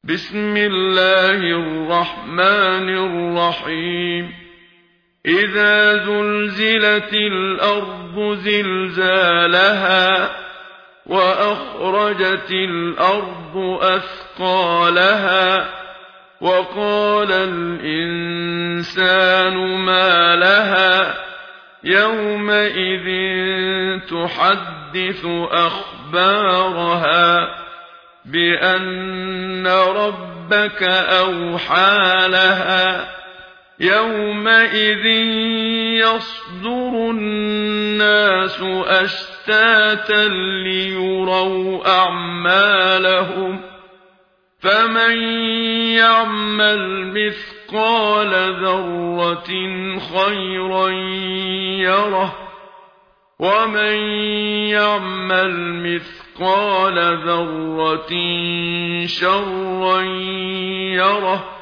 بسم الله الرحمن الرحيم إذا زلزلت الأرض زلزالها وأخرجت الأرض أثقالها وقال الإنسان ما لها يومئذ تحدث أخبارها بأن ربك أوحى لها يومئذ يصدر الناس أشتاتا ليروا أعمالهم فمن يعمل مثقال ذرة خيرا يره ومن يعمل مثقال ذرة شرا يره